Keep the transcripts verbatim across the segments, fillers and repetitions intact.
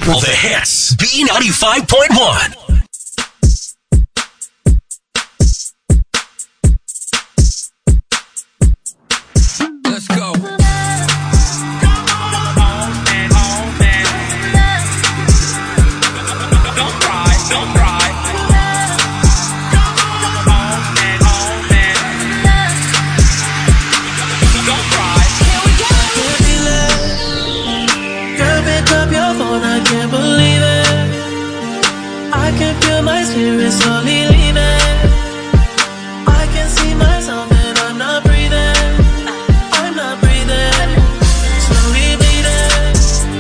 All the hits. B ninety-five point one. Let's go. Spirit slowly leaving. I can see myself and I'm not breathing. I'm not breathing. Slowly bleeding.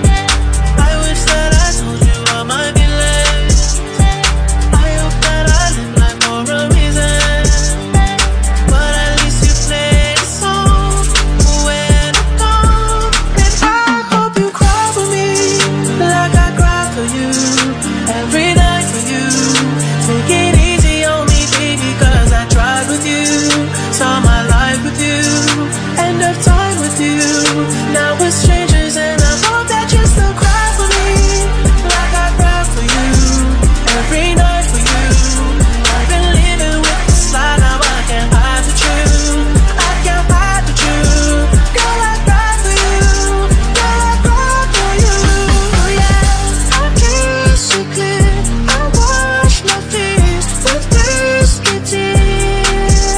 I wish that I told you all my feelings. I hope that I live life for a reason. But at least you played a song when I'm gone. And I hope you cry for me like I cry for you every night for you. Take it easy on me, baby, cause I tried with you. Saw my life with you, end of time with you. Now we're strangers and I hope that you still cry for me like I cry for you every night for you. I've been living with this lie, now I can't hide the truth. I can't hide the truth. Girl, I cry for you. Girl, I cry for you. Oh yeah, I kiss you clear. I wash my fears with whiskey tears.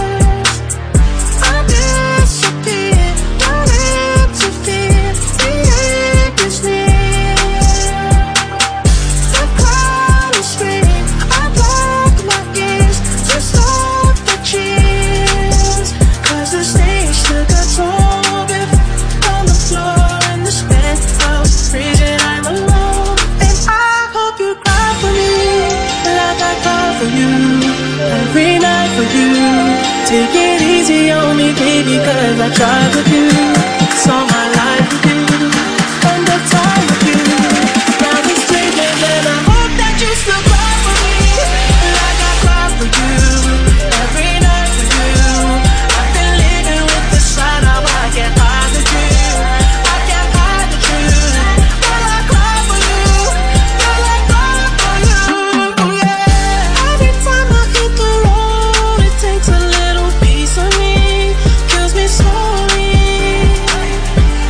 I disappear, don't interfere. The end is near. The crowd is screaming. I block my ears to stop the cheers. Cause the stage took a toll with on the floor in this penthouse. Freezing, I'm alone. And I hope you cry for me like I cry for you every night for you. Take it easy on me, baby, cause I tried with you. Saw my life with you, end of time with you. Now we're strangers and I hope that you still cry for me like I cry for you every night for you. I've been living with this lie, now I can't hide the truth. I can't hide the truth. Girl, I cry for you. Girl, I cry for you. Oh yeah. Every time I hit the road, it takes a little piece of me, kills me slowly.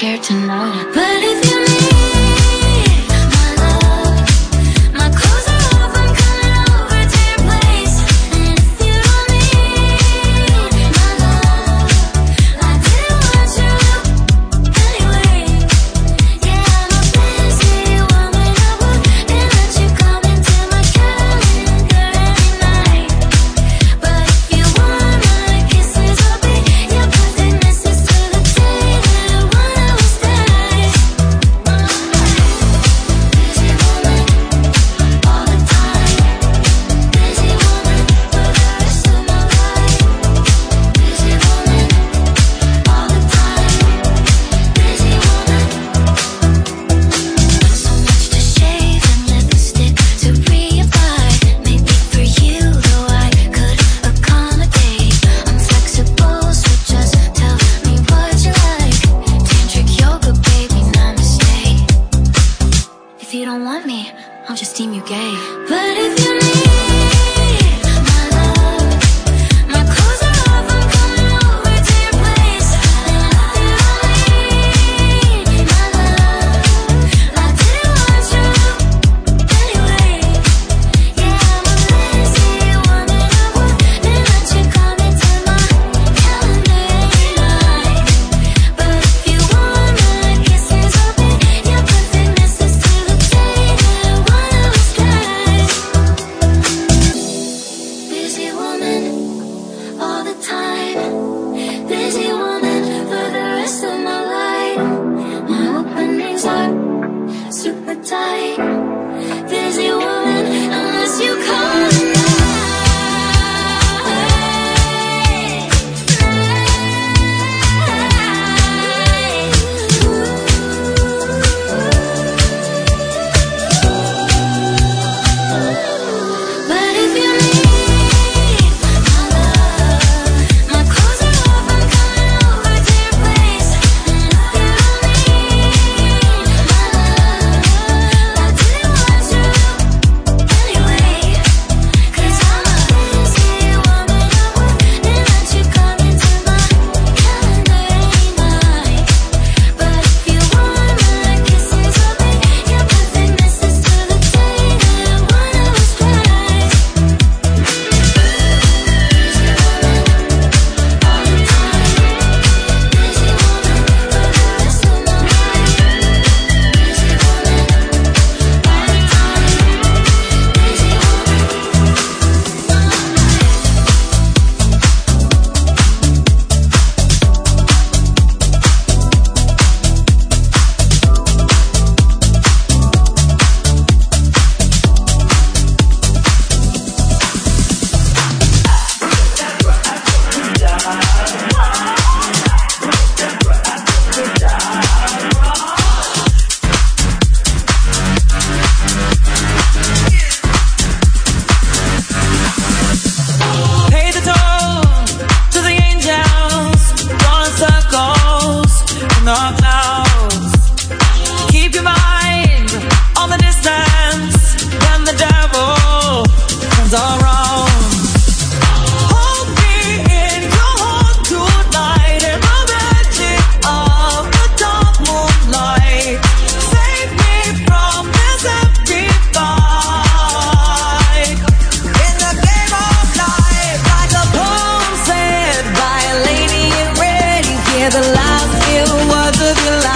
scared to know. But if you need my love, my clothes are off, I'm coming over to your place. And if you don't need my love, I didn't want you anyway. Yeah, I'm a busy woman, I wouldn't let you come into my calendar any night. But if you want my kisses, I'll be your perfect missus to the day that one of us dies. Busy woman, all the time. Busy woman, for the rest of my life. Busy woman, all the time. Busy woman. So much to shave and lipstick to reapply. Maybe for you, though I could accommodate. I'm flexible, so just tell me what you like. Tantric yoga, baby, namaste. If you don't want me, I'll just deem you gay. But if you need my love, my clothes are off, I'm coming over to your place. And if you don't need my love, I didn't want you anyway. Yeah, I'm a lazy woman, I wouldn't let you come into my calendar any night. But if you want my kisses, I'll be your perfect missus to the day that one of us dies. Busy woman, all the time. Busy woman, for the rest of my life. My openings are super tight. Busy woman, unless you call it But if you need my love, my clothes are off, I'm coming over to your place. And if you don't need my love, I didn't want you anyway. 'Cause I'm a busy woman, I wouldn't let you come into my calendar any night. But if you want my kisses, I'll be your perfect missus to the day that one of us dies. Busy woman, all the time. Busy woman, for the rest of my life. Busy woman, all the time. Busy woman. Pay the toll to the angels, drawing circles in the clouds. Keep your mind on the distance when the devil comes around. Hold me in your heart tonight in the magic of the dark moonlight. Save me from this empty fight. In the game of life, like a poem said by a lady in red, you hear the last few words of your life.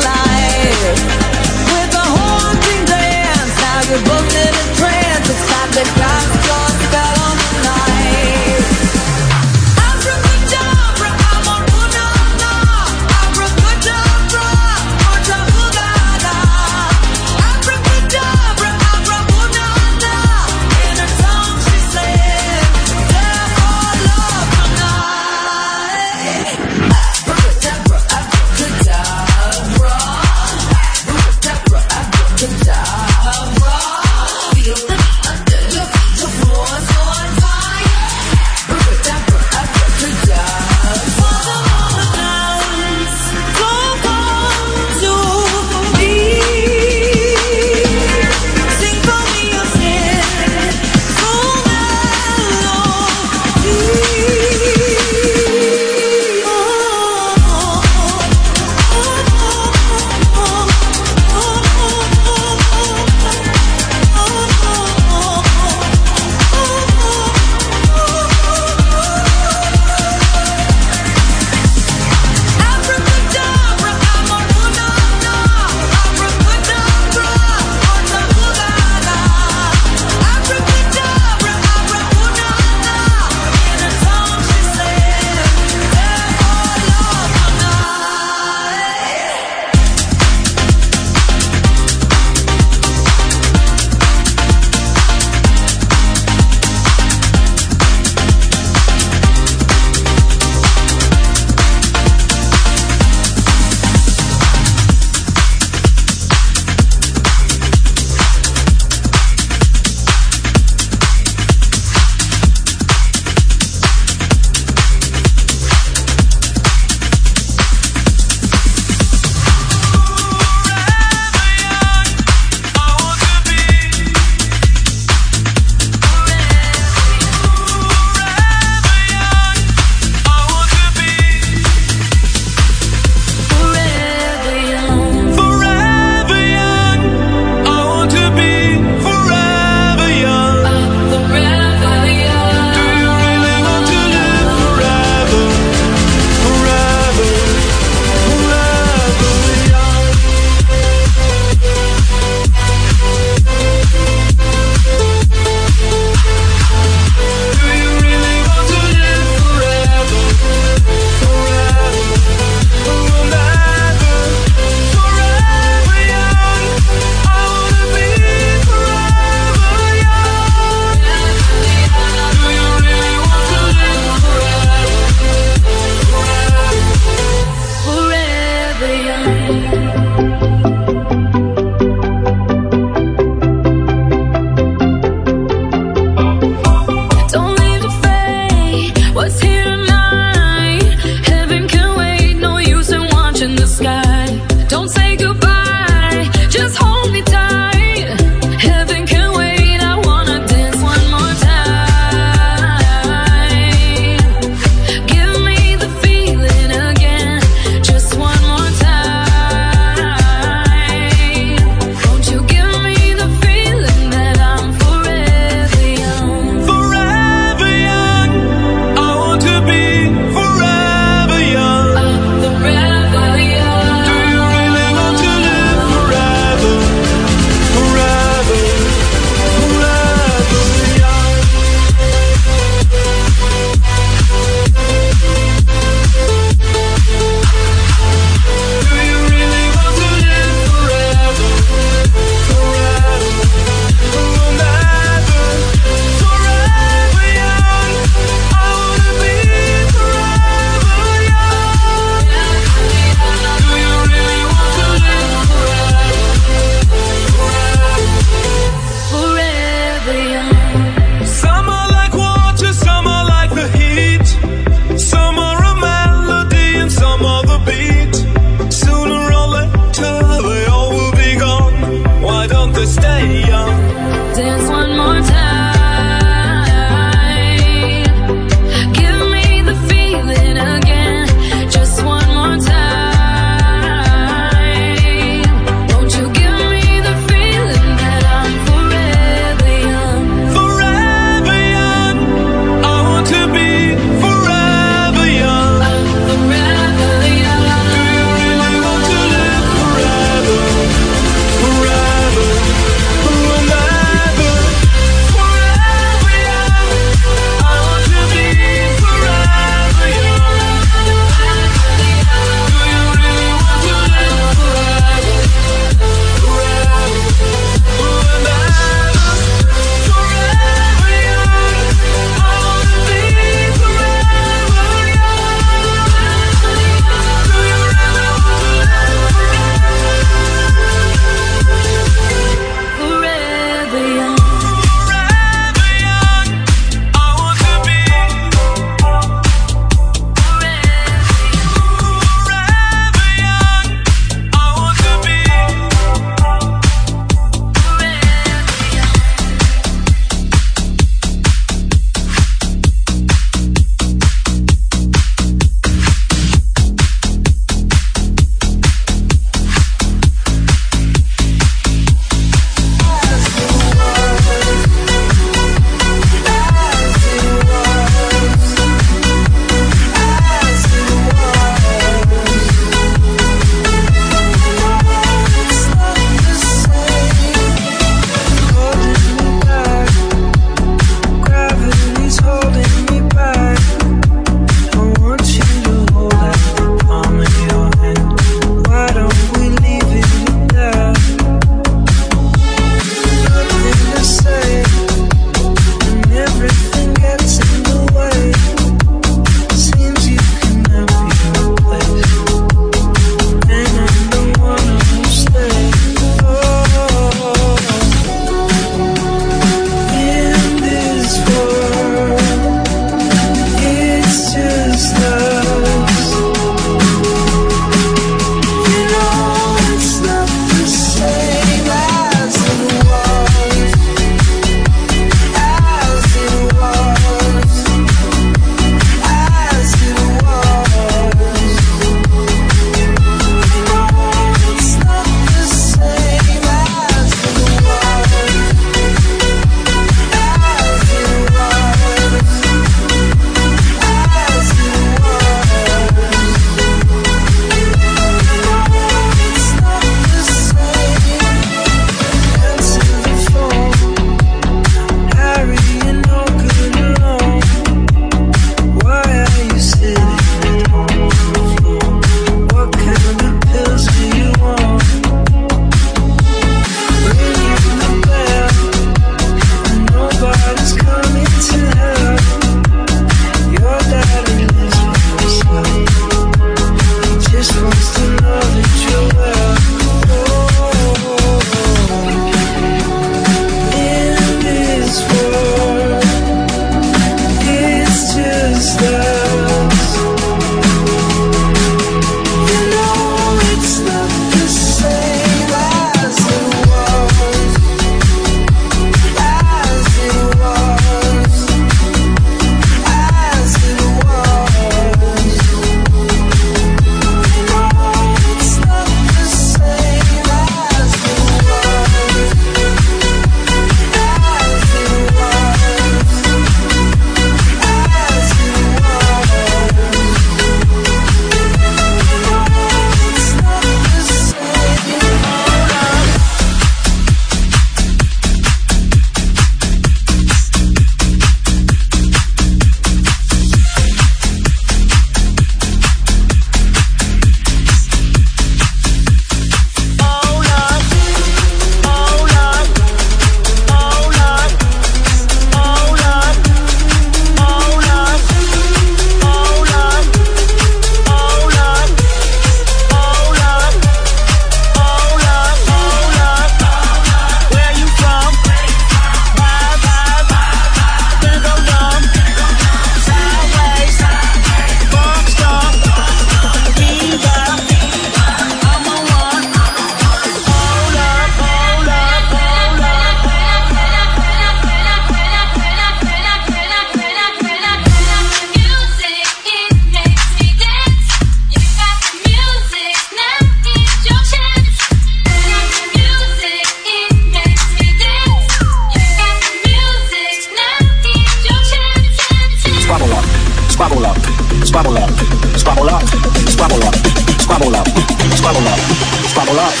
squabble up, squabble up, squabble up.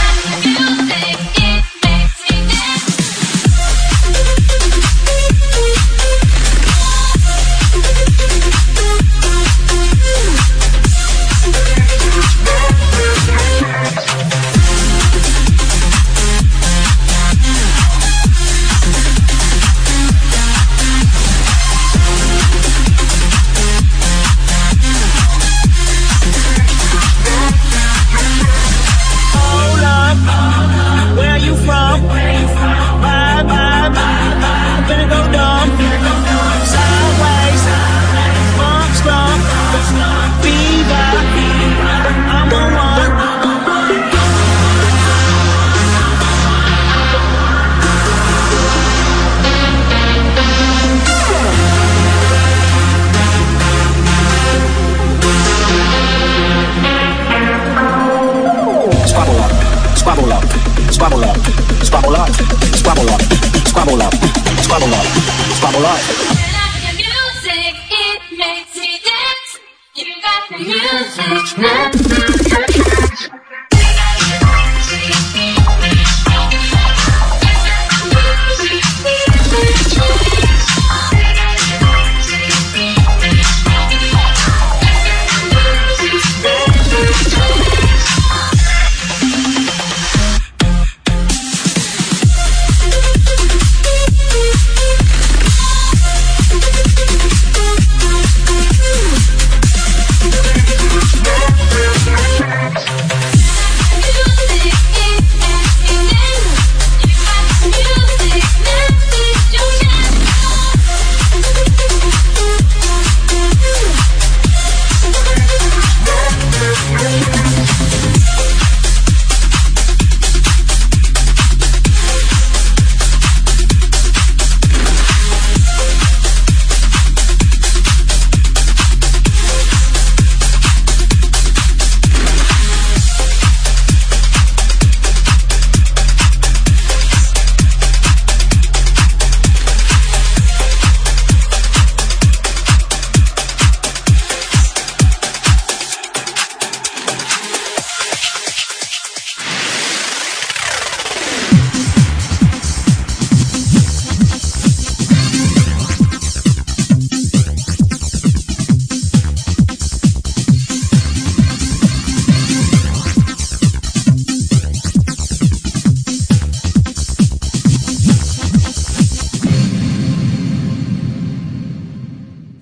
Squabble up, squabble up, squabble up, squabble up, squabble up, squabble up, squabble up. The music, it makes me dance. You got the music.